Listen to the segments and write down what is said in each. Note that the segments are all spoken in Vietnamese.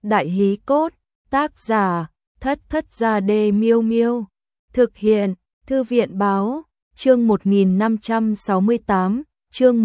Đại hí cốt, tác giả, Thất Thất Gia Đê Miêu Miêu. Thực hiện, Thư viện báo, chương 1568, chương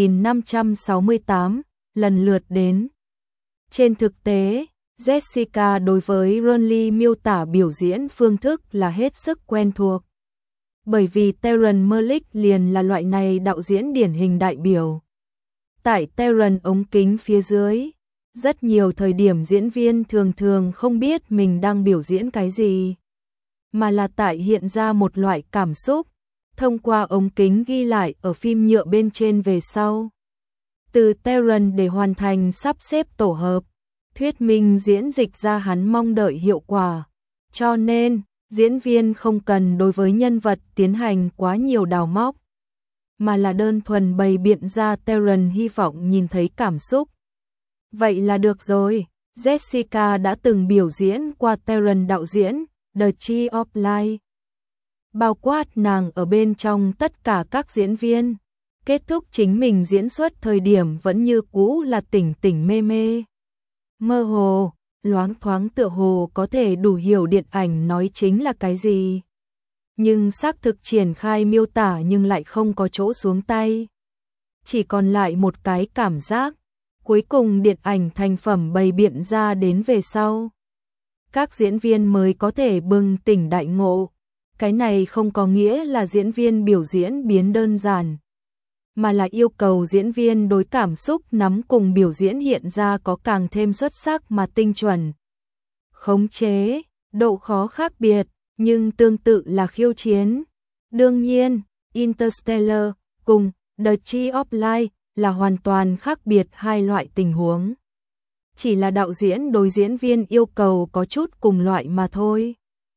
1568, lần lượt đến. Trên thực tế, Jessica đối với Ronly miêu tả biểu diễn phương thức là hết sức quen thuộc. Bởi vì Terrence Malick liền là loại này đạo diễn điển hình đại biểu. Tại Terrence ống kính phía dưới, rất nhiều thời điểm diễn viên thường không biết mình đang biểu diễn cái gì, mà là tại hiện ra một loại cảm xúc, thông qua ống kính ghi lại ở phim nhựa bên trên về sau. Từ Terrence để hoàn thành sắp xếp tổ hợp, thuyết minh diễn dịch ra hắn mong đợi hiệu quả. Cho nên, diễn viên không cần đối với nhân vật tiến hành quá nhiều đào móc, mà là đơn thuần bày biện ra Terrence hy vọng nhìn thấy cảm xúc. Vậy là được rồi, Jessica đã từng biểu diễn qua Terrence đạo diễn The Tree of Life. Bao quát nàng ở bên trong tất cả các diễn viên, kết thúc chính mình diễn xuất thời điểm vẫn như cũ là tỉnh tỉnh mê mê. Mơ hồ, loáng thoáng tựa hồ có thể đủ hiểu điện ảnh nói chính là cái gì. Nhưng xác thực triển khai miêu tả nhưng lại không có chỗ xuống tay. Chỉ còn lại một cái cảm giác, cuối cùng điện ảnh thành phẩm bày biện ra đến về sau. Các diễn viên mới có thể bừng tỉnh đại ngộ. Cái này không có nghĩa là diễn viên biểu diễn biến đơn giản, mà là yêu cầu diễn viên đối cảm xúc nắm cùng biểu diễn hiện ra có càng thêm xuất sắc mà tinh chuẩn. Khống chế, độ khó khác biệt, nhưng tương tự là khiêu chiến. Đương nhiên, Interstellar cùng The Tree of Life là hoàn toàn khác biệt hai loại tình huống. Chỉ là đạo diễn đối diễn viên yêu cầu có chút cùng loại mà thôi.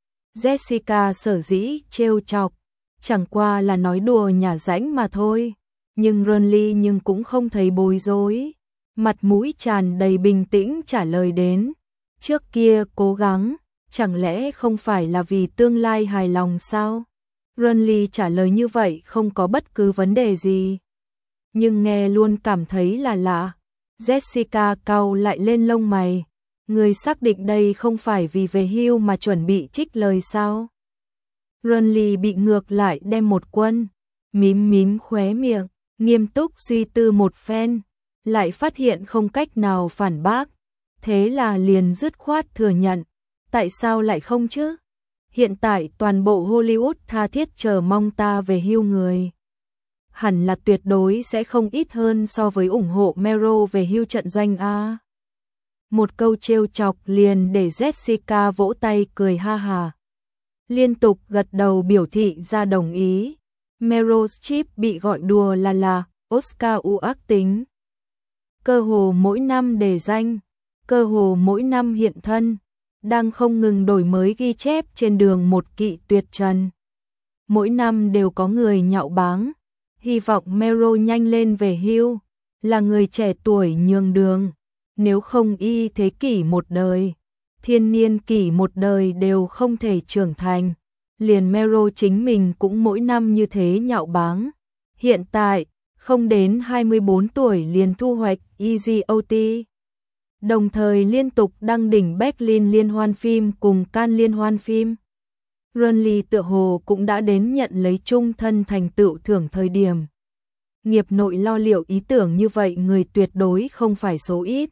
Jessica sở dĩ trêu chọc, chẳng qua là nói đùa nhả rãnh mà thôi. Nhưng Ronly nhưng cũng không thấy bối rối, mặt mũi tràn đầy bình tĩnh trả lời đến. Trước kia cố gắng, chẳng lẽ không phải là vì tương lai hài lòng sao? Ronly trả lời như vậy không có bất cứ vấn đề gì. Nhưng nghe luôn cảm thấy là lạ. Jessica cau lại lên lông mày. Người xác định đây không phải vì về hưu mà chuẩn bị trích lời sao? Ronly bị ngược lại đem một quân, mím khóe miệng, nghiêm túc suy tư một phen, lại phát hiện không cách nào phản bác, thế là liền dứt khoát thừa nhận. Tại sao lại không chứ? Hiện tại toàn bộ Hollywood tha thiết chờ mong ta về hưu người. Hẳn là tuyệt đối sẽ không ít hơn so với ủng hộ Meryl về hưu trận doanh a. Một câu trêu chọc liền để Jessica vỗ tay cười ha hà. Liên tục gật đầu biểu thị ra đồng ý. Meryl Streep bị gọi đùa là Oscar ác tính. Cơ hồ mỗi năm đề danh, cơ hồ mỗi năm hiện thân, đang không ngừng đổi mới ghi chép trên đường một kỵ tuyệt trần. Mỗi năm đều có người nhạo báng, hy vọng Meryl nhanh lên về hưu, là người trẻ tuổi nhường đường. Nếu không y thế kỷ một đời, thiên niên kỷ một đời đều không thể trưởng thành. Liền Meryl chính mình cũng mỗi năm như thế nhạo báng. Hiện tại, không đến 24 tuổi liền thu hoạch Easy OT. Đồng thời liên tục đăng đỉnh Berlin liên hoan phim cùng Cannes liên hoan phim. Ronly tựa hồ cũng đã đến nhận lấy chung thân thành tựu thưởng thời điểm. Nghiệp nội lo liệu ý tưởng như vậy người tuyệt đối không phải số ít.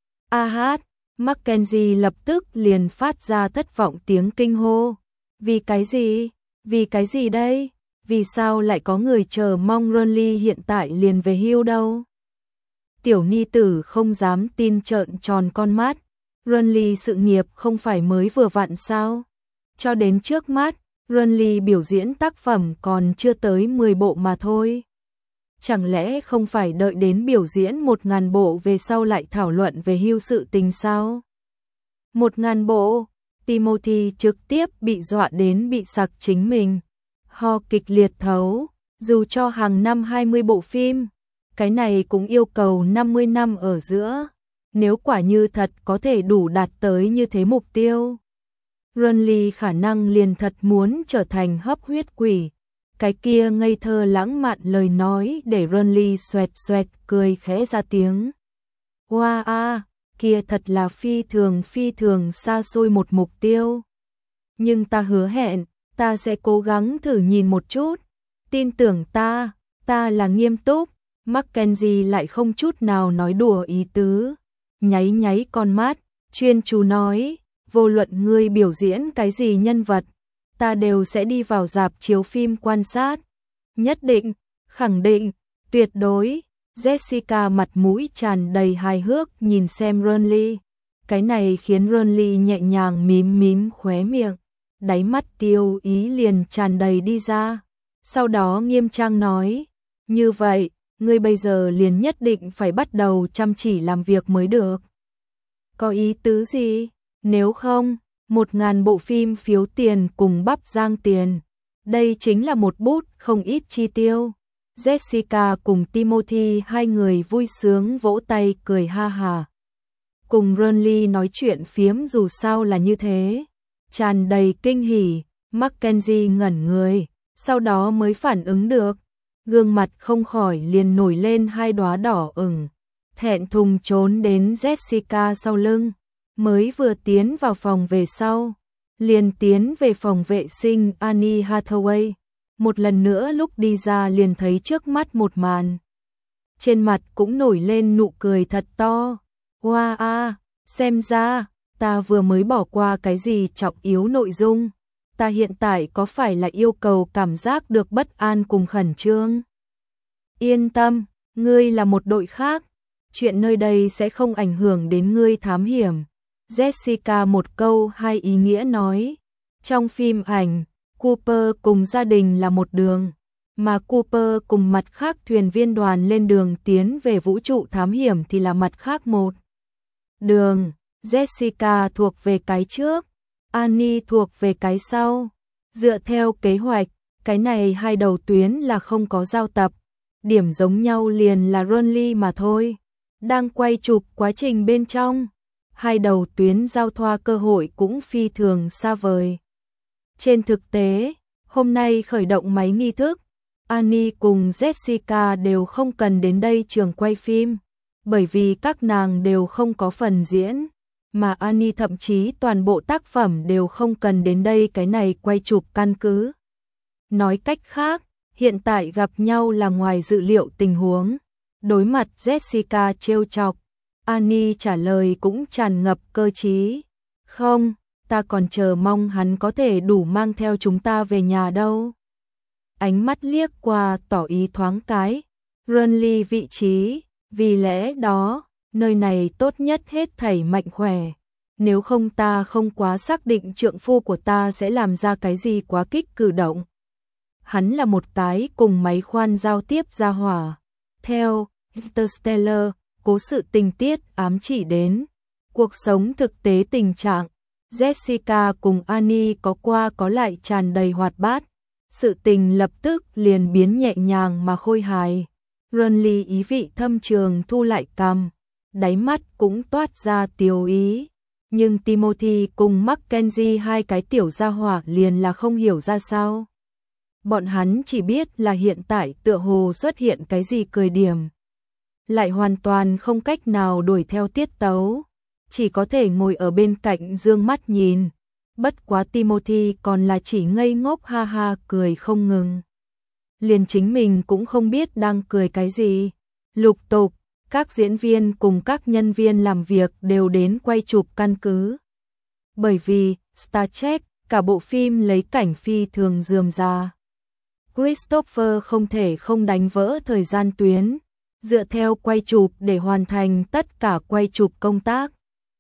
Mackenzie lập tức liền phát ra thất vọng tiếng kinh hô. Vì cái gì? Vì cái gì đây? Vì sao lại có người chờ mong Ronly hiện tại liền về hưu đâu? Tiểu ni tử không dám tin trợn tròn con mắt. Ronly sự nghiệp không phải mới vừa vặn sao? Cho đến trước mắt, Ronly biểu diễn tác phẩm còn chưa tới 10 bộ mà thôi. Chẳng lẽ không phải đợi đến biểu diễn 1000 bộ về sau lại thảo luận về hưu sự tình sao? 1000 bộ, Timothy trực tiếp bị dọa đến bị sặc chính mình. Ho kịch liệt thấu, dù cho hàng năm 20 bộ phim, cái này cũng yêu cầu 50 năm ở giữa. Nếu quả như thật có thể đủ đạt tới như thế mục tiêu, Ronly khả năng liền thật muốn trở thành hấp huyết quỷ. Cái kia ngây thơ lãng mạn lời nói để Ronly xoẹt xoẹt cười khẽ ra tiếng. Wow a, kia thật là phi thường xa xôi một mục tiêu. Nhưng ta hứa hẹn, ta sẽ cố gắng thử nhìn một chút. Tin tưởng ta là nghiêm túc. Mackenzie lại không chút nào nói đùa ý tứ. Nháy nháy con mắt, chuyên chú nói, vô luận ngươi biểu diễn cái gì nhân vật, ta đều sẽ đi vào rạp chiếu phim quan sát. Nhất định, khẳng định, tuyệt đối. Jessica mặt mũi tràn đầy hài hước nhìn xem Ronly. Cái này khiến Ronly nhẹ nhàng mím mím khóe miệng, đáy mắt tiêu ý liền tràn đầy đi ra. Sau đó nghiêm trang nói, như vậy, ngươi bây giờ liền nhất định phải bắt đầu chăm chỉ làm việc mới được. Có ý tứ gì? Nếu không, 1.000 bộ phim phiếu tiền cùng bắp rang tiền. Đây chính là một bút không ít chi tiêu. Jessica cùng Timothy hai người vui sướng vỗ tay cười ha hà. Cùng Ronly nói chuyện phiếm dù sao là như thế. Tràn đầy kinh hỉ, Mackenzie ngẩn người, sau đó mới phản ứng được. Gương mặt không khỏi liền nổi lên hai đóa đỏ ửng, thẹn thùng trốn đến Jessica sau lưng, mới vừa tiến vào phòng về sau, liền tiến về phòng vệ sinh Annie Hathaway. Một lần nữa lúc đi ra liền thấy trước mắt một màn. Trên mặt cũng nổi lên nụ cười thật to. Wow a, xem ra, ta vừa mới bỏ qua cái gì trọng yếu nội dung. Ta hiện tại có phải là yêu cầu cảm giác được bất an cùng khẩn trương? Yên tâm, ngươi là một đội khác. Chuyện nơi đây sẽ không ảnh hưởng đến ngươi thám hiểm. Jessica một câu hai ý nghĩa nói. Trong phim ảnh, Cooper cùng gia đình là một đường, mà Cooper cùng mặt khác thuyền viên đoàn lên đường tiến về vũ trụ thám hiểm thì là mặt khác một đường. Jessica thuộc về cái trước, Annie thuộc về cái sau. Dựa theo kế hoạch, cái này hai đầu tuyến là không có giao tập. Điểm giống nhau liền là Ronly mà thôi. Đang quay chụp quá trình bên trong, hai đầu tuyến giao thoa cơ hội cũng phi thường xa vời. Trên thực tế, hôm nay khởi động máy nghi thức, Annie cùng Jessica đều không cần đến đây trường quay phim, bởi vì các nàng đều không có phần diễn, mà Annie thậm chí toàn bộ tác phẩm đều không cần đến đây cái này quay chụp căn cứ. Nói cách khác, hiện tại gặp nhau là ngoài dự liệu tình huống. Đối mặt Jessica trêu chọc, Annie trả lời cũng tràn ngập cơ trí. Không, ta còn chờ mong hắn có thể đủ mang theo chúng ta về nhà đâu. Ánh mắt liếc qua tỏ ý thoáng cái. Ronly vị trí, vì lẽ đó, nơi này tốt nhất hết thảy mạnh khỏe. Nếu không ta không quá xác định trượng phu của ta sẽ làm ra cái gì quá kích cử động. Hắn là một cái cùng máy khoan giao tiếp ra hỏa. Theo Interstellar, cố sự tình tiết ám chỉ đến cuộc sống thực tế tình trạng. Jessica cùng Annie có qua có lại tràn đầy hoạt bát. Sự tình lập tức liền biến nhẹ nhàng mà khôi hài. Ronly ý vị thâm trường thu lại cằm, đáy mắt cũng toát ra tiều ý. Nhưng Timothy cùng Mackenzie hai cái tiểu gia hỏa liền là không hiểu ra sao. Bọn hắn chỉ biết là hiện tại tựa hồ xuất hiện cái gì cười điểm, lại hoàn toàn không cách nào đuổi theo tiết tấu, chỉ có thể ngồi ở bên cạnh dương mắt nhìn. Bất quá Timothy còn là chỉ ngây ngốc ha ha cười không ngừng. Liền chính mình cũng không biết đang cười cái gì. Lục tục, các diễn viên cùng các nhân viên làm việc đều đến quay chụp căn cứ. Bởi vì, Star Trek, cả bộ phim lấy cảnh phi thường rườm rà. Christopher không thể không đánh vỡ thời gian tuyến, dựa theo quay chụp để hoàn thành tất cả quay chụp công tác.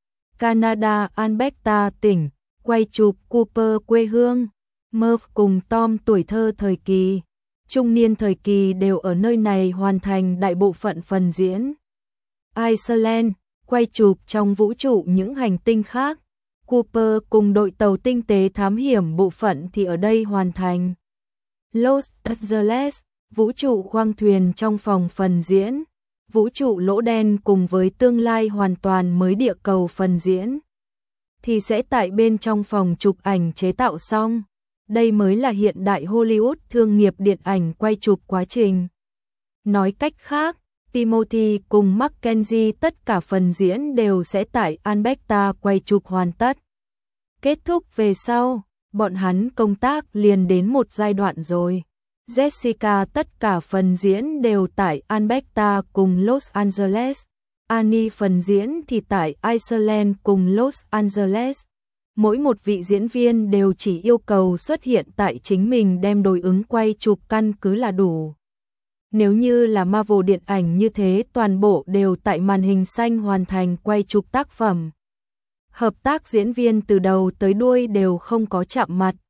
Canada Alberta tỉnh, quay chụp Cooper quê hương, Murph cùng Tom tuổi thơ thời kỳ, trung niên thời kỳ đều ở nơi này hoàn thành đại bộ phận phần diễn. Iceland, quay chụp trong vũ trụ những hành tinh khác, Cooper cùng đội tàu tinh tế thám hiểm bộ phận thì ở đây hoàn thành. Los Angeles, vũ trụ khoang thuyền trong phòng phần diễn, vũ trụ lỗ đen cùng với tương lai hoàn toàn mới địa cầu phần diễn, thì sẽ tại bên trong phòng chụp ảnh chế tạo xong. Đây mới là hiện đại Hollywood thương nghiệp điện ảnh quay chụp quá trình. Nói cách khác, Timothy cùng Mackenzie tất cả phần diễn đều sẽ tại Alberta quay chụp hoàn tất. Kết thúc về sau, bọn hắn công tác liền đến một giai đoạn rồi. Jessica tất cả phần diễn đều tại Alberta cùng Los Angeles. Annie phần diễn thì tại Iceland cùng Los Angeles. Mỗi một vị diễn viên đều chỉ yêu cầu xuất hiện tại chính mình đem đối ứng quay chụp căn cứ là đủ. Nếu như là Marvel điện ảnh như thế toàn bộ đều tại màn hình xanh hoàn thành quay chụp tác phẩm. Hợp tác diễn viên từ đầu tới đuôi đều không có chạm mặt.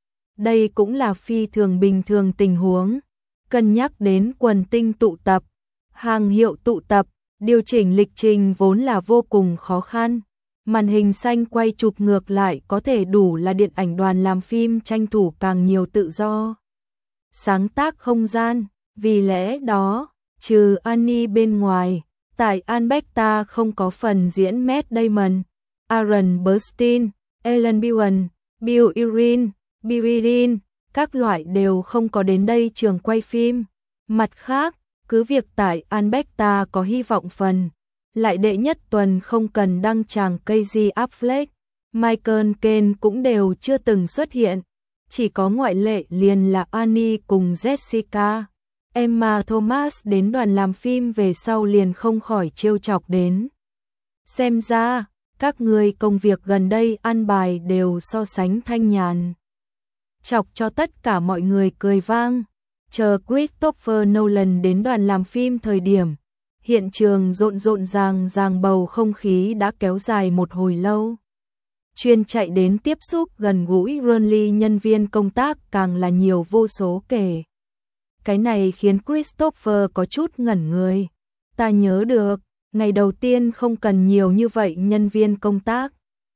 Đây cũng là phi thường bình thường tình huống. Cân nhắc đến quần tinh tụ tập, hàng hiệu tụ tập, điều chỉnh lịch trình vốn là vô cùng khó khăn. Màn hình xanh quay chụp ngược lại có thể đủ là điện ảnh đoàn làm phim tranh thủ càng nhiều tự do. Sáng tác không gian, vì lẽ đó, trừ Annie bên ngoài, tại Alberta không có phần diễn Matt Damon, Aaron Burstyn, Ellen Bowen, Bill Irwin, Bill Irwin, các loại đều không có đến đây trường quay phim. Mặt khác, cứ việc tại Alberta có hy vọng phần, lại đệ nhất tuần không cần đăng tràng Casey Affleck, Michael Caine cũng đều chưa từng xuất hiện. Chỉ có ngoại lệ liền là Annie cùng Jessica. Emma Thomas đến đoàn làm phim về sau liền không khỏi trêu chọc đến. Xem ra, các người công việc gần đây ăn bài đều so sánh thanh nhàn. Chọc cho tất cả mọi người cười vang. Chờ Christopher Nolan đến đoàn làm phim thời điểm, hiện trường rộn ràng bầu không khí đã kéo dài một hồi lâu. Chuyên chạy đến tiếp xúc gần gũi Ronly nhân viên công tác càng là nhiều vô số kể. Cái này khiến Christopher có chút ngẩn người. Ta nhớ được, ngày đầu tiên không cần nhiều như vậy nhân viên công tác.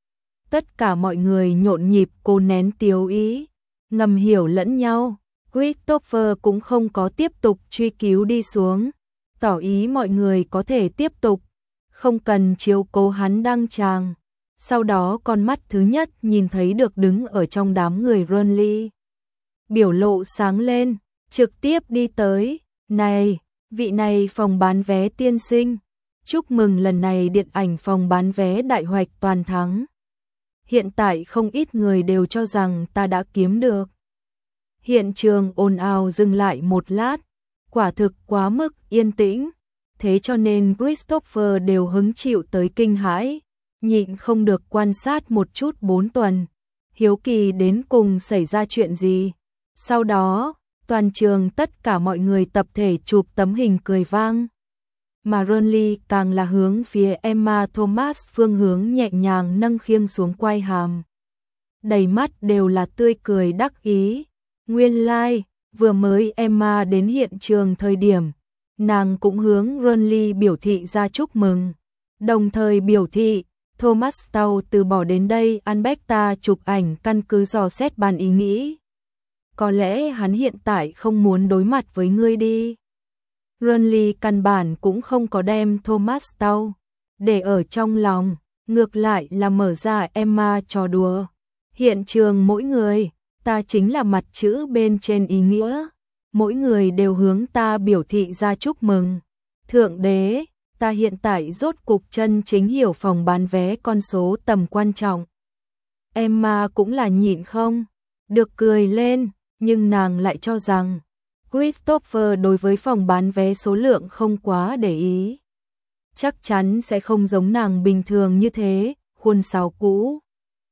Tất cả mọi người nhộn nhịp cố nén tiếu ý, ngầm hiểu lẫn nhau. Christopher cũng không có tiếp tục truy cứu đi xuống, tỏ ý mọi người có thể tiếp tục, không cần chiếu cố hắn đăng tràng. Sau đó con mắt thứ nhất nhìn thấy được đứng ở trong đám người Ronly. Biểu lộ sáng lên, trực tiếp đi tới, này, vị này phòng bán vé tiên sinh, chúc mừng lần này điện ảnh phòng bán vé đại hoạch toàn thắng. Hiện tại không ít người đều cho rằng ta đã kiếm được. Hiện trường ồn ào dừng lại một lát, quả thực quá mức yên tĩnh, thế cho nên Christopher đều hứng chịu tới kinh hãi, nhịn không được quan sát một chút 4 tuần, hiếu kỳ đến cùng xảy ra chuyện gì. Sau đó, toàn trường tất cả mọi người tập thể chụp tấm hình cười vang. Mà Ronly càng là hướng phía Emma Thomas phương hướng nhẹ nhàng nâng khiêng xuống quai hàm. Đầy mắt đều là tươi cười đắc ý. Nguyên lai, vừa mới Emma đến hiện trường thời điểm, nàng cũng hướng Ronly biểu thị ra chúc mừng. Đồng thời biểu thị, Thomas Tau từ bỏ đến đây Alberta chụp ảnh căn cứ dò xét bàn ý nghĩ. Có lẽ hắn hiện tại không muốn đối mặt với ngươi đi. Ronly căn bản cũng không có đem Thomas Tau để ở trong lòng, ngược lại là mở ra Emma trò đùa. Hiện trường mỗi người, ta chính là mặt chữ bên trên ý nghĩa, mỗi người đều hướng ta biểu thị ra chúc mừng. Thượng đế, ta hiện tại rốt cục chân chính hiểu phòng bán vé con số tầm quan trọng. Emma cũng là nhịn không được cười lên, nhưng nàng lại cho rằng Christopher đối với phòng bán vé số lượng không quá để ý. Chắc chắn sẽ không giống nàng bình thường như thế, khuôn sáo cũ.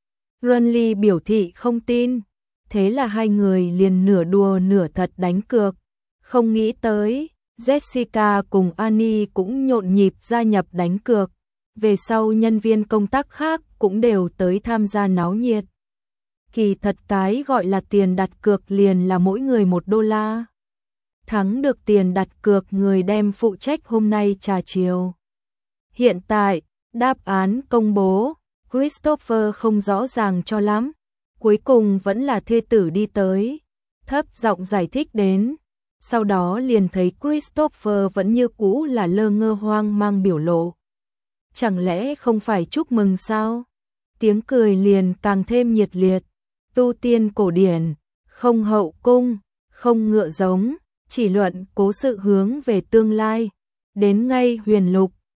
Ronly biểu thị không tin, thế là hai người liền nửa đùa nửa thật đánh cược. Không nghĩ tới, Jessica cùng Annie cũng nhộn nhịp gia nhập đánh cược. Về sau nhân viên công tác khác cũng đều tới tham gia náo nhiệt. Kỳ thật cái gọi là tiền đặt cược liền là mỗi người $1. Thắng được tiền đặt cược người đem phụ trách hôm nay trà chiều. Hiện tại, đáp án công bố, Christopher không rõ ràng cho lắm. Cuối cùng vẫn là thê tử đi tới, thấp giọng giải thích đến. Sau đó liền thấy Christopher vẫn như cũ là lơ ngơ hoang mang biểu lộ. Chẳng lẽ không phải chúc mừng sao? Tiếng cười liền càng thêm nhiệt liệt. Tu tiên cổ điển, không hậu cung, không ngựa giống, chỉ luận cố sự hướng về tương lai. đến ngay huyền lục,